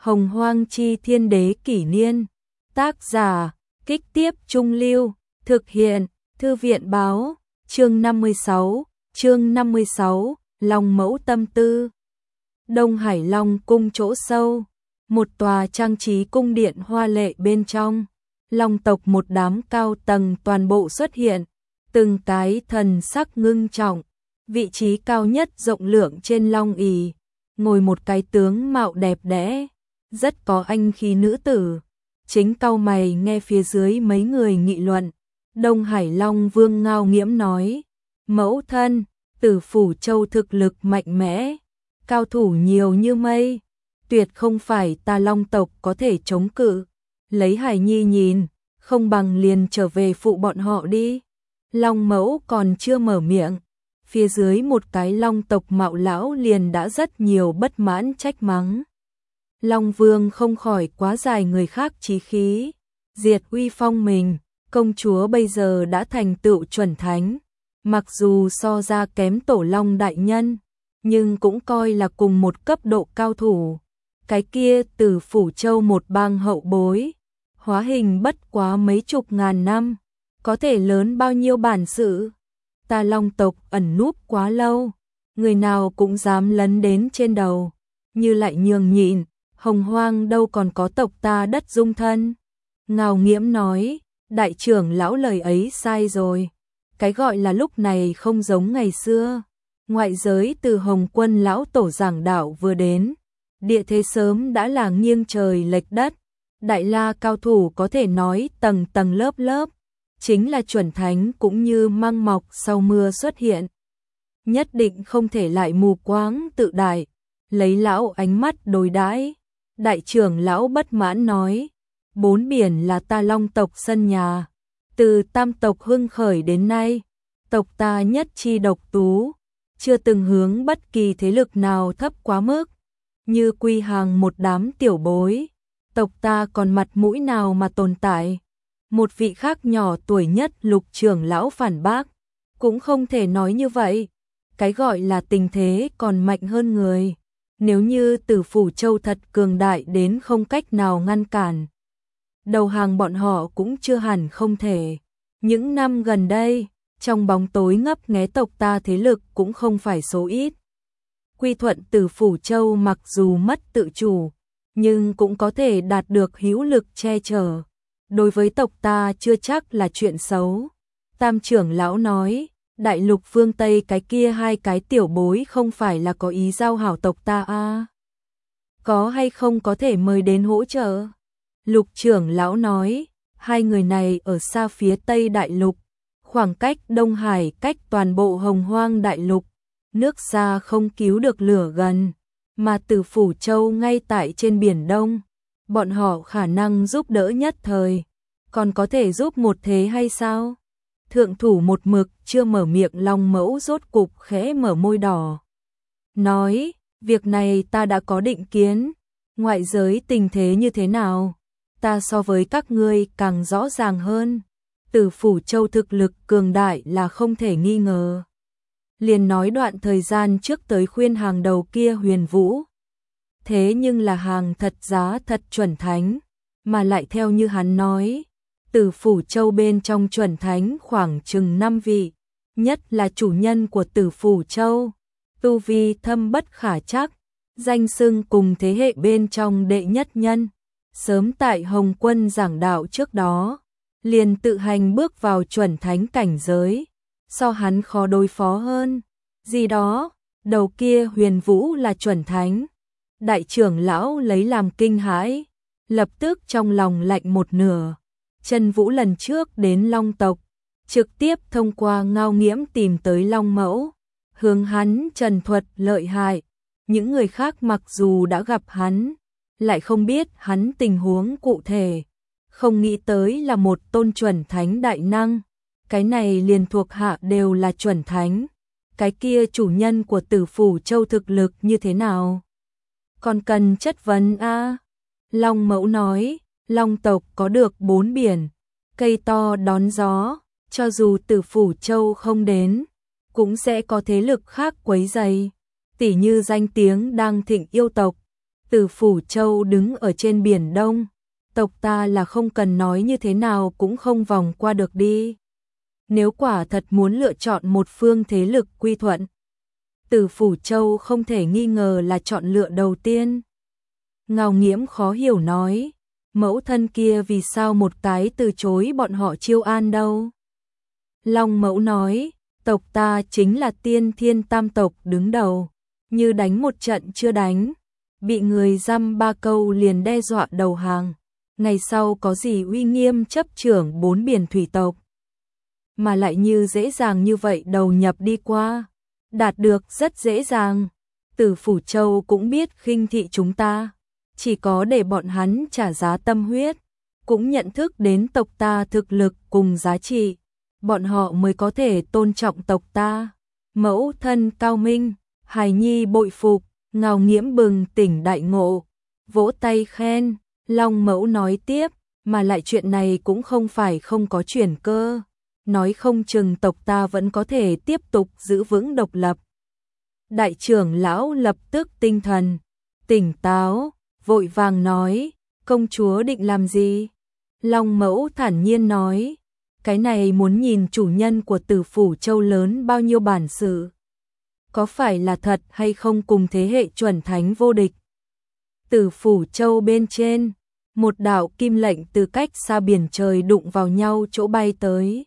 Hồng Hoang Chi Thiên Đế Kỷ Niên. Tác giả, Kích Tiếp Trung Lưu. Thực hiện, Thư viện Báo. Chương 56, Long Mẫu Tâm Tư. Đông Hải Long Cung chỗ sâu. Một tòa trang trí cung điện hoa lệ bên trong. Long tộc một đám cao tầng toàn bộ xuất hiện. Từng cái thần sắc ngưng trọng. Vị trí cao nhất rộng lượng trên long ỷ ngồi một cái tướng mạo đẹp đẽ, rất có anh khí nữ tử. Chính cau mày nghe phía dưới mấy người nghị luận. Đông Hải Long Vương ngao nghiễm nói: mẫu thân, Tử Phủ Châu thực lực mạnh mẽ, cao thủ nhiều như mây, tuyệt không phải ta Long tộc có thể chống cự. Lấy Hải Nhi nhìn, không bằng liền trở về phụ bọn họ đi. Long mẫu còn chưa mở miệng, phía dưới một cái Long tộc mạo lão liền đã rất nhiều bất mãn trách mắng. Long Vương không khỏi quá dài người khác chí khí, diệt uy phong mình. Công chúa bây giờ đã thành tựu chuẩn thánh, mặc dù so ra kém Tổ Long đại nhân, nhưng cũng coi là cùng một cấp độ cao thủ. Cái kia Tử Phủ Châu một bang hậu bối, hóa hình bất quá mấy chục ngàn năm, có thể lớn bao nhiêu bản sự. Ta Long tộc ẩn núp quá lâu, người nào cũng dám lấn đến trên đầu, như lại nhường nhịn, Hồng Hoang đâu còn có tộc ta đất dung thân. Ngao nghiễm nói: đại trưởng lão lời ấy sai rồi, cái gọi là lúc này không giống ngày xưa. Ngoại giới từ Hồng Quân lão tổ giảng đạo vừa đến, địa thế sớm đã là nghiêng trời lệch đất. Đại la cao thủ có thể nói tầng tầng lớp lớp, chính là chuẩn thánh cũng như măng mọc sau mưa xuất hiện. Nhất định không thể lại mù quáng tự đại, lấy lão ánh mắt đối đãi. Đại trưởng lão bất mãn nói: bốn biển là ta Long tộc sân nhà, từ tam tộc hưng khởi đến nay, tộc ta nhất chi độc tú, chưa từng hướng bất kỳ thế lực nào thấp quá mức, như quy hàng một đám tiểu bối, tộc ta còn mặt mũi nào mà tồn tại. Một vị khác nhỏ tuổi nhất Lục trưởng lão phản bác: cũng không thể nói như vậy, cái gọi là tình thế còn mạnh hơn người. Nếu như Tử Phủ Châu thật cường đại đến không cách nào ngăn cản, đầu hàng bọn họ cũng chưa hẳn không thể. Những năm gần đây, trong bóng tối ngấp nghé tộc ta thế lực cũng không phải số ít. Quy thuận Tử Phủ Châu mặc dù mất tự chủ, nhưng cũng có thể đạt được hữu lực che chở. Đối với tộc ta chưa chắc là chuyện xấu. Tam trưởng lão nói: đại lục phương Tây cái kia hai cái tiểu bối không phải là có ý giao hảo tộc ta à? Có hay không có thể mời đến hỗ trợ? Lục trưởng lão nói: hai người này ở xa phía Tây đại lục, khoảng cách Đông Hải cách toàn bộ Hồng Hoang đại lục, nước xa không cứu được lửa gần, mà Tử Phủ Châu ngay tại trên biển Đông, bọn họ khả năng giúp đỡ nhất thời, còn có thể giúp một thế hay sao? Thượng thủ một mực chưa mở miệng Long mẫu rốt cục khẽ mở môi đỏ, nói: việc này ta đã có định kiến, ngoại giới tình thế như thế nào, ta so với các ngươi càng rõ ràng hơn. Tử Phủ Châu thực lực cường đại là không thể nghi ngờ. Liền nói đoạn thời gian trước tới khuyên hàng đầu kia Huyền Vũ, thế nhưng là hàng thật giá thật chuẩn thánh, mà lại theo như hắn nói, Tử Phủ Châu bên trong chuẩn thánh khoảng chừng 5 vị, nhất là chủ nhân của Tử Phủ Châu, tu vi thâm bất khả trắc, danh xưng cùng thế hệ bên trong đệ nhất nhân. Sớm tại Hồng Quân giảng đạo trước đó, liền tự hành bước vào chuẩn thánh cảnh giới, so hắn khó đối phó hơn. Gì đó, đầu kia Huyền Vũ là chuẩn thánh. Đại trưởng lão lấy làm kinh hãi, lập tức trong lòng lạnh một nửa. Trần Vũ lần trước đến Long tộc, trực tiếp thông qua Ngao nghiễm tìm tới Long mẫu, hướng hắn trần thuật lợi hại. Những người khác mặc dù đã gặp hắn, lại không biết hắn tình huống cụ thể, không nghĩ tới là một tôn chuẩn thánh đại năng. Cái này liền thuộc hạ đều là chuẩn thánh, cái kia chủ nhân của Tử Phủ Châu thực lực như thế nào, còn cần chất vấn a? Long mẫu nói: Long tộc có được 4 biển, cây to đón gió, cho dù Tử Phủ Châu không đến, cũng sẽ có thế lực khác quấy rầy, tỉ như danh tiếng đang thịnh yêu tộc, Từ Phủ Châu đứng ở trên biển Đông, tộc ta là không cần nói như thế nào cũng không vòng qua được đi. Nếu quả thật muốn lựa chọn một phương thế lực quy thuận, Từ Phủ Châu không thể nghi ngờ là chọn lựa đầu tiên. Ngao Nghiễm khó hiểu nói, mẫu thân kia vì sao một cái từ chối bọn họ chiêu an đâu? Long Mẫu nói, tộc ta chính là Tiên Thiên Tam tộc đứng đầu, như đánh một trận chưa đánh, bị người dăm ba câu liền đe dọa đầu hàng, ngày sau có gì uy nghiêm chấp trưởng 4 biển thủy tộc, mà lại như dễ dàng như vậy đầu nhập đi qua, đạt được rất dễ dàng. Từ Phủ Châu cũng biết khinh thị chúng ta, chỉ có để bọn hắn trả giá tâm huyết, cũng nhận thức đến tộc ta thực lực cùng giá trị, bọn họ mới có thể tôn trọng tộc ta. Mẫu thân cao minh, hài nhi bội phục. Ngao Nghiễm bừng tỉnh đại ngộ, vỗ tay khen. Long Mẫu nói tiếp, mà lại chuyện này cũng không phải không có chuyển cơ, nói không chừng tộc ta vẫn có thể tiếp tục giữ vững độc lập. Đại trưởng lão lập tức tinh thần tỉnh táo, vội vàng nói, công chúa định làm gì? Long Mẫu thản nhiên nói, cái này muốn nhìn chủ nhân của Từ Phủ Châu lớn bao nhiêu bản sự, có phải là thật hay không cùng thế hệ chuẩn thánh vô địch. Từ Phủ Châu bên trên, một đạo kim lệnh từ cách xa biển trời đụng vào nhau chỗ bay tới,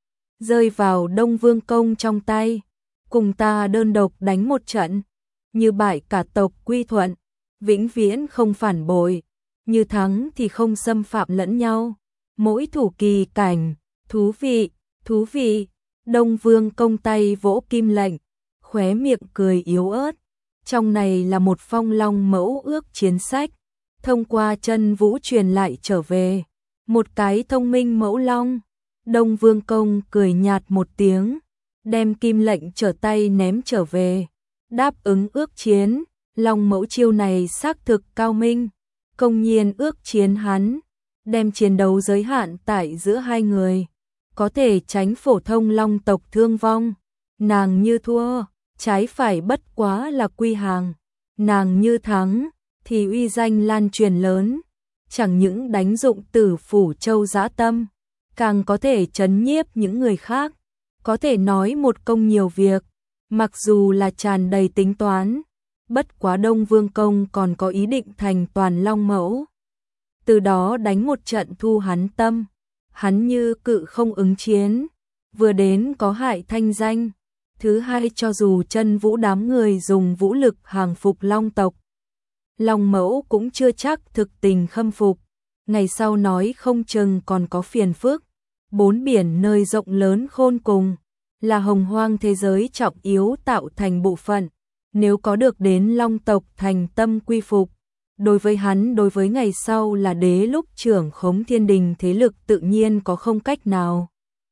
rơi vào Đông Vương Công trong tay, cùng ta đơn độc đánh một trận, như bại cả tộc quy thuận, vĩnh viễn không phản bội, như thắng thì không xâm phạm lẫn nhau, mỗi thủ kỳ cảnh, thú vị, thú vị. Đông Vương Công tay vỗ kim lệnh, khóe miệng cười yếu ớt, trong này là một phong Long Mẫu ước chiến sách, thông qua chân vũ truyền lại trở về, một cái thông minh mẫu long. Đông Vương Công cười nhạt một tiếng, đem kim lệnh trở tay ném trở về, đáp ứng ước chiến. Long Mẫu chiêu này xác thực cao minh, công nhiên ước chiến hắn, đem chiến đấu giới hạn tại giữa hai người, có thể tránh phổ thông long tộc thương vong. Nàng như thua, trái phải bất quá là quy hàng, nàng như thắng thì uy danh lan truyền lớn, chẳng những đánh dụng Tử Phủ Châu dã tâm, càng có thể trấn nhiếp những người khác, có thể nói một công nhiều việc, mặc dù là tràn đầy tính toán, bất quá Đông Vương Công còn có ý định thành toàn Long Mẫu, từ đó đánh một trận thu hắn tâm. Hắn như cự không ứng chiến, vừa đến có hại thanh danh, thứ hai cho dù chân vũ đám người dùng vũ lực hàng phục Long tộc, Long Mẫu cũng chưa chắc thực tình khâm phục, ngày sau nói không chừng còn có phiền phức. 4 biển nơi rộng lớn khôn cùng, là hồng hoang thế giới trọng yếu tạo thành bộ phận, nếu có được đến Long tộc thành tâm quy phục, đối với hắn đối với ngày sau là đế lúc trưởng khống thiên đình thế lực tự nhiên có không cách nào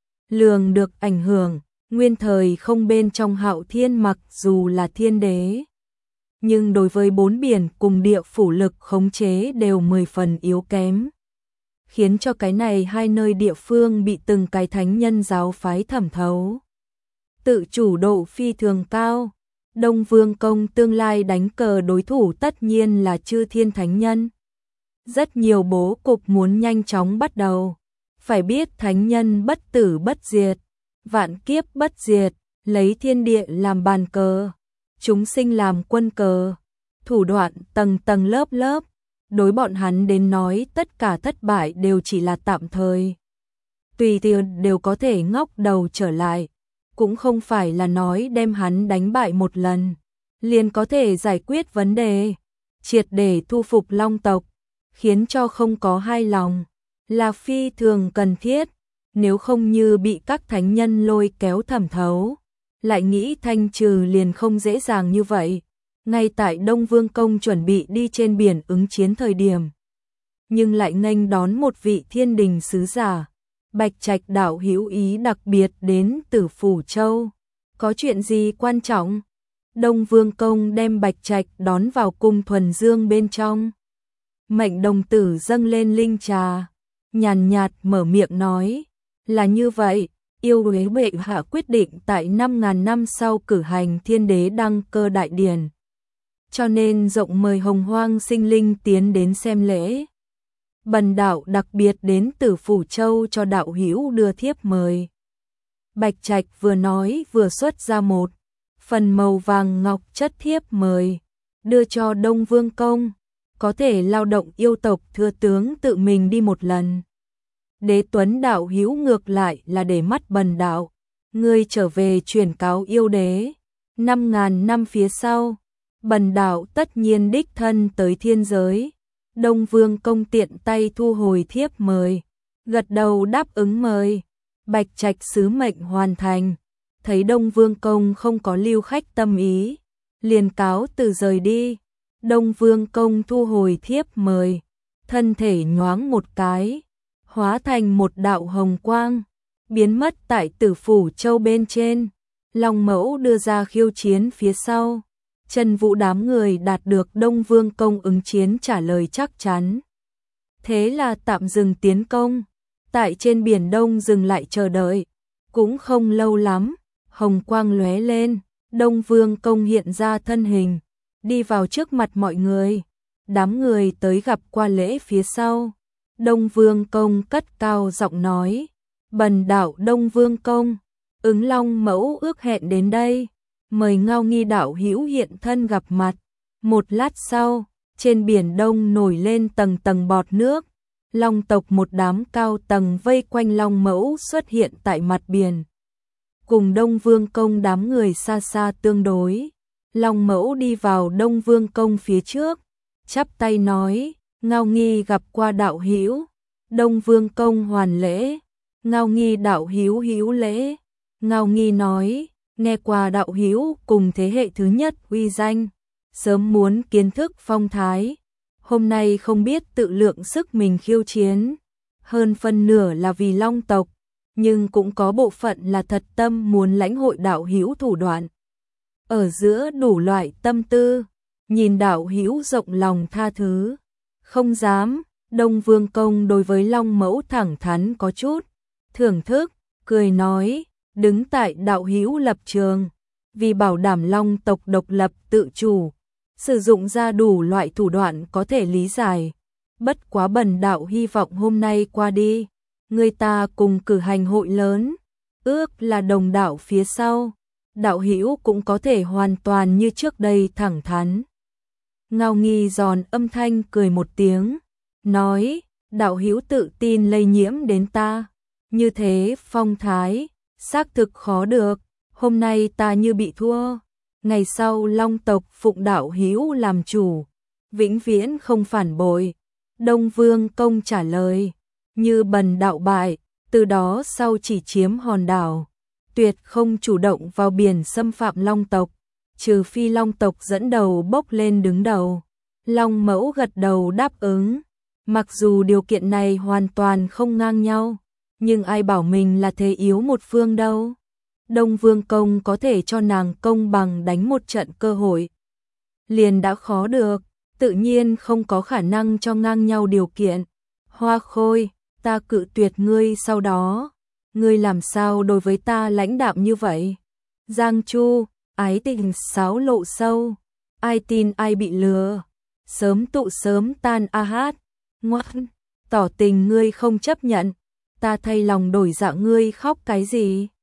lường được ảnh hưởng. Nguyên thời không bên trong Hạo Thiên mặc dù là thiên đế, nhưng đối với 4 biển cùng địa phủ lực khống chế đều 10 phần yếu kém, khiến cho cái này hai nơi địa phương bị từng cái thánh nhân giáo phái thẩm thấu, tự chủ độ phi thường cao. Đông Vương Công tương lai đánh cờ đối thủ tất nhiên là chư thiên thánh nhân. Rất nhiều bố cục muốn nhanh chóng bắt đầu. Phải biết thánh nhân bất tử bất diệt, vạn kiếp bất diệt, lấy thiên địa làm bàn cờ, chúng sinh làm quân cờ, thủ đoạn tầng tầng lớp lớp, đối bọn hắn đến nói tất cả thất bại đều chỉ là tạm thời. Tùy tiện đều có thể ngóc đầu trở lại. Cũng không phải là nói đem hắn đánh bại một lần, liền có thể giải quyết vấn đề, triệt để thu phục Long tộc, khiến cho không có hai lòng, là phi thường cần thiết, nếu không như bị các thánh nhân lôi kéo thẩm thấu, lại nghĩ thanh trừ liền không dễ dàng như vậy. Ngay tại Đông Vương Công chuẩn bị đi trên biển ứng chiến thời điểm, nhưng lại nghênh đón một vị thiên đình sứ giả. Bạch Trạch đạo hữu ý đặc biệt đến Tử Phủ Châu, có chuyện gì quan trọng? Đông Vương Công đem Bạch Trạch đón vào cung thuần dương bên trong. Mệnh đồng tử dâng lên linh trà, nhàn nhạt mở miệng nói, là như vậy, yêu đế bệ hạ quyết định tại 5.000 năm sau cử hành thiên đế đăng cơ đại điển. cho nên rộng mời hồng hoang sinh linh tiến đến xem lễ. Bần đạo đặc biệt đến từ Phủ Châu cho đạo hữu đưa thiếp mời. Bạch Trạch vừa nói vừa xuất ra một phần màu vàng ngọc chất thiếp mời, đưa cho Đông Vương Công, có thể lao động yêu tộc thừa tướng tự mình đi một lần. Đế Tuấn đạo hữu ngược lại là để mắt bần đạo, ngươi trở về truyền cáo yêu đế, 5.000 năm phía sau, bần đạo tất nhiên đích thân tới thiên giới. Đông Vương Công tiện tay thu hồi thiếp mời, gật đầu đáp ứng mời. Bạch Trạch sứ mệnh hoàn thành, thấy Đông Vương Công không có lưu khách tâm ý, liền cáo từ rời đi. Đông Vương Công thu hồi thiếp mời, thân thể nhoáng một cái, hóa thành một đạo hồng quang, biến mất tại Tử Phủ Châu bên trên. Long Mẫu đưa ra khiêu chiến phía sau. Trần Vũ đám người đạt được Đông Vương Công ứng chiến trả lời chắc chắn. Thế là tạm dừng tiến công, tại trên biển Đông dừng lại chờ đợi. Cũng không lâu lắm, hồng quang lóe lên, Đông Vương Công hiện ra thân hình, đi vào trước mặt mọi người. Đám người tới gặp qua lễ phía sau. Đông Vương Công cất cao giọng nói, bần đạo Đông Vương Công, ứng Long Mẫu ước hẹn đến đây, mời Ngao Nghi đạo hữu hiện thân gặp mặt. Một lát sau, trên biển Đông nổi lên tầng tầng bọt nước, Long tộc một đám cao tầng vây quanh Long Mẫu xuất hiện tại mặt biển. Cùng Đông Vương Công đám người xa xa tương đối, Long Mẫu đi vào Đông Vương Công phía trước, chắp tay nói, Ngao Nghi gặp qua đạo hữu. Đông Vương Công hoàn lễ, Ngao Nghi đạo hữu hữu lễ. Ngao Nghi nói, nghe qua đạo hữu cùng thế hệ thứ nhất uy danh, sớm muốn kiến thức phong thái, hôm nay không biết tự lượng sức mình khiêu chiến, hơn phân nửa là vì Long tộc, nhưng cũng có bộ phận là thật tâm muốn lãnh hội đạo hữu thủ đoạn. Ở giữa đủ loại tâm tư, nhìn đạo hữu rộng lòng tha thứ, không dám. Đông Vương Công đối với Long Mẫu thẳng thắn có chút thưởng thức, cười nói, đứng tại đạo hữu lập trường, vì bảo đảm Long tộc độc lập tự chủ, sử dụng ra đủ loại thủ đoạn có thể lý giải. Bất quá bần đạo hy vọng hôm nay qua đi, người ta cùng cử hành hội lớn, ước là đồng đạo phía sau, đạo hữu cũng có thể hoàn toàn như trước đây thẳng thắn. Ngao Nghi giòn âm thanh cười một tiếng, nói, đạo hữu tự tin lây nhiễm đến ta, như thế phong thái, xác thực khó được, hôm nay ta như bị thua, ngày sau Long tộc phụng đạo hữu làm chủ, vĩnh viễn không phản bội. Đông Vương Công trả lời, như bần đạo bại, từ đó sau chỉ chiếm hòn đảo, tuyệt không chủ động vào biển xâm phạm Long tộc, trừ phi Long tộc dẫn đầu bốc lên đứng đầu. Long Mẫu gật đầu đáp ứng, mặc dù điều kiện này hoàn toàn không ngang nhau, nhưng ai bảo mình là thế yếu một phương đâu. Đông Vương Công có thể cho nàng công bằng đánh một trận cơ hội, liền đã khó được, tự nhiên không có khả năng cho ngang nhau điều kiện. Hoa Khôi, ta cự tuyệt ngươi sau đó, ngươi làm sao đối với ta lãnh đạm như vậy? Giang Chu, ái tình sáo lộ sâu, ai tin ai bị lừa, sớm tụ sớm tan a hát, ngoan, tỏ tình ngươi không chấp nhận, ta thay lòng đổi dạ ngươi khóc cái gì?